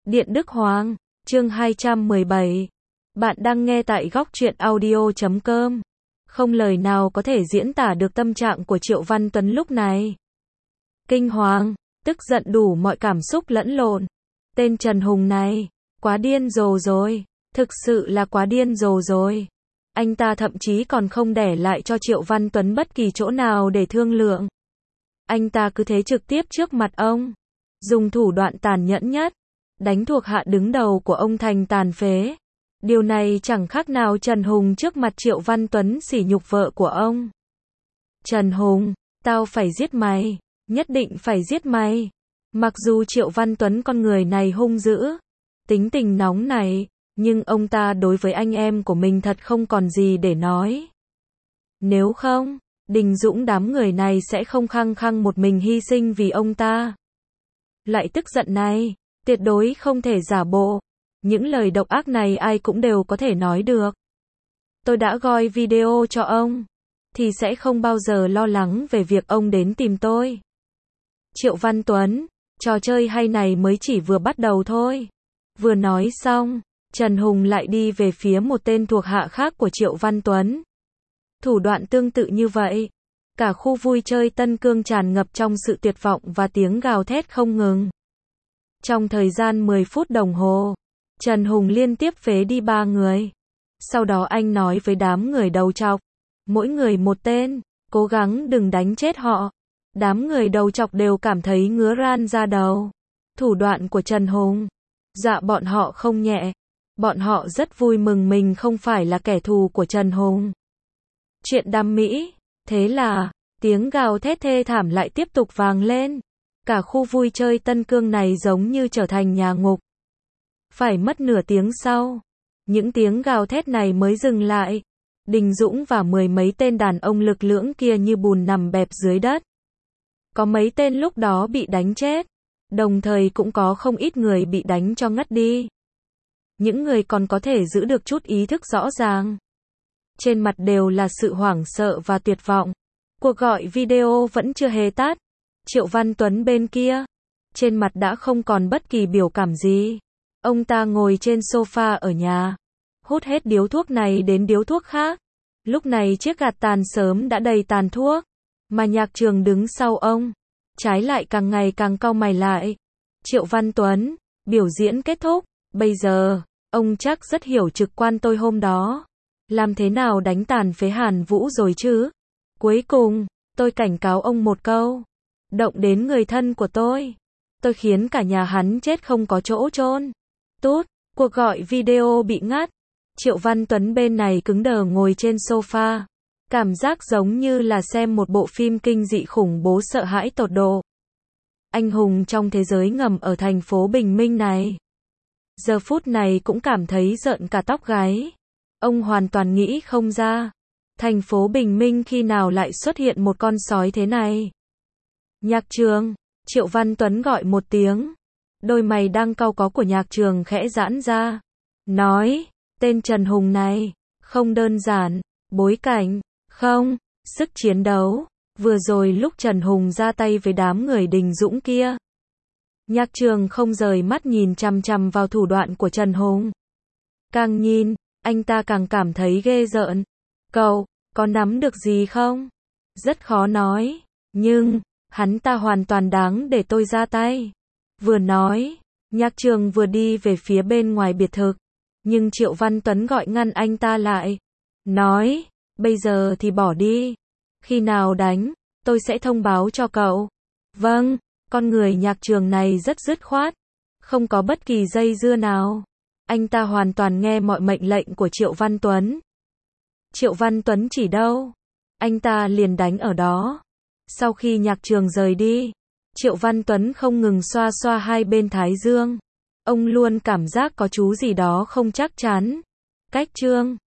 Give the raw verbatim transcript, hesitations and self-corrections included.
Điện Đức Hoàng, chương hai trăm mười bảy. Bạn đang nghe tại góc truyện audio chấm com. Không lời nào có thể diễn tả được tâm trạng của Triệu Văn Tuấn lúc này. Kinh hoàng, tức giận đủ mọi cảm xúc lẫn lộn. Tên Trần Hùng này, quá điên rồ rồi, thực sự là quá điên rồ rồi. Anh ta thậm chí còn không để lại cho Triệu Văn Tuấn bất kỳ chỗ nào để thương lượng. Anh ta cứ thế trực tiếp trước mặt ông, dùng thủ đoạn tàn nhẫn nhất, đánh thuộc hạ đứng đầu của ông thành tàn phế. Điều này chẳng khác nào Trần Hùng trước mặt Triệu Văn Tuấn sỉ nhục vợ của ông. Trần Hùng, tao phải giết mày, nhất định phải giết mày. Mặc dù Triệu Văn Tuấn con người này hung dữ, tính tình nóng này, nhưng ông ta đối với anh em của mình thật không còn gì để nói. Nếu không, Đình Dũng đám người này sẽ không khăng khăng một mình hy sinh vì ông ta. Loại tức giận này, tuyệt đối không thể giả bộ. Những lời độc ác này ai cũng đều có thể nói được. Tôi đã gọi video cho ông, thì sẽ không bao giờ lo lắng về việc ông đến tìm tôi. Triệu Văn Tuấn, trò chơi hay này mới chỉ vừa bắt đầu thôi. Vừa nói xong, Trần Hùng lại đi về phía một tên thuộc hạ khác của Triệu Văn Tuấn. Thủ đoạn tương tự như vậy, cả khu vui chơi Tân Cương tràn ngập trong sự tuyệt vọng và tiếng gào thét không ngừng. Trong thời gian mười phút đồng hồ, Trần Hùng liên tiếp phế đi ba người. Sau đó anh nói với đám người đầu trọc, mỗi người một tên, cố gắng đừng đánh chết họ. Đám người đầu trọc đều cảm thấy ngứa ran da đầu. Thủ đoạn của Trần Hùng, dạ bọn họ không nhẹ. Bọn họ rất vui mừng mình không phải là kẻ thù của Trần Hùng. Chuyện đam mỹ, thế là, tiếng gào thét thê thảm lại tiếp tục vang lên. Cả khu vui chơi Tân Cương này giống như trở thành nhà ngục. Phải mất nửa tiếng sau, những tiếng gào thét này mới dừng lại. Đình Dũng và mười mấy tên đàn ông lực lưỡng kia như bùn nằm bẹp dưới đất. Có mấy tên lúc đó bị đánh chết, đồng thời cũng có không ít người bị đánh cho ngất đi. Những người còn có thể giữ được chút ý thức rõ ràng, trên mặt đều là sự hoảng sợ và tuyệt vọng. Cuộc gọi video vẫn chưa hề tắt. Triệu Văn Tuấn bên kia, trên mặt đã không còn bất kỳ biểu cảm gì. Ông ta ngồi trên sofa ở nhà, hút hết điếu thuốc này đến điếu thuốc khác. Lúc này chiếc gạt tàn sớm đã đầy tàn thuốc, mà Nhạc Trường đứng sau ông, trái lại càng ngày càng cau mày lại. Triệu Văn Tuấn, biểu diễn kết thúc, bây giờ, ông chắc rất hiểu trực quan tôi hôm đó. Làm thế nào đánh tàn phế Hàn Vũ rồi chứ? Cuối cùng, tôi cảnh cáo ông một câu. Động đến người thân của tôi, tôi khiến cả nhà hắn chết không có chỗ chôn. Tút, cuộc gọi video bị ngắt. Triệu Văn Tuấn bên này cứng đờ ngồi trên sofa. Cảm giác giống như là xem một bộ phim kinh dị khủng bố sợ hãi tột độ. Anh hùng trong thế giới ngầm ở thành phố Bình Minh này. Giờ phút này cũng cảm thấy rợn cả tóc gáy. Ông hoàn toàn nghĩ không ra. Thành phố Bình Minh khi nào lại xuất hiện một con sói thế này. Nhạc Trường, Triệu Văn Tuấn gọi một tiếng. Đôi mày đang cau có của Nhạc Trường khẽ giãn ra. Nói, tên Trần Hùng này, không đơn giản, bối cảnh, không, sức chiến đấu. Vừa rồi lúc Trần Hùng ra tay với đám người Đình Dũng kia. Nhạc Trường không rời mắt nhìn chằm chằm vào thủ đoạn của Trần Hùng. Càng nhìn, anh ta càng cảm thấy ghê rợn. Cậu, có nắm được gì không? Rất khó nói, nhưng, hắn ta hoàn toàn đáng để tôi ra tay. Vừa nói, Nhạc Trường vừa đi về phía bên ngoài biệt thự. Nhưng Triệu Văn Tuấn gọi ngăn anh ta lại. Nói, bây giờ thì bỏ đi. Khi nào đánh, tôi sẽ thông báo cho cậu. Vâng, con người Nhạc Trường này rất dứt khoát. Không có bất kỳ dây dưa nào. Anh ta hoàn toàn nghe mọi mệnh lệnh của Triệu Văn Tuấn. Triệu Văn Tuấn chỉ đâu, anh ta liền đánh ở đó. Sau khi Nhạc Trường rời đi, Triệu Văn Tuấn không ngừng xoa xoa hai bên thái dương. Ông luôn cảm giác có chú gì đó không chắc chắn. Cách chương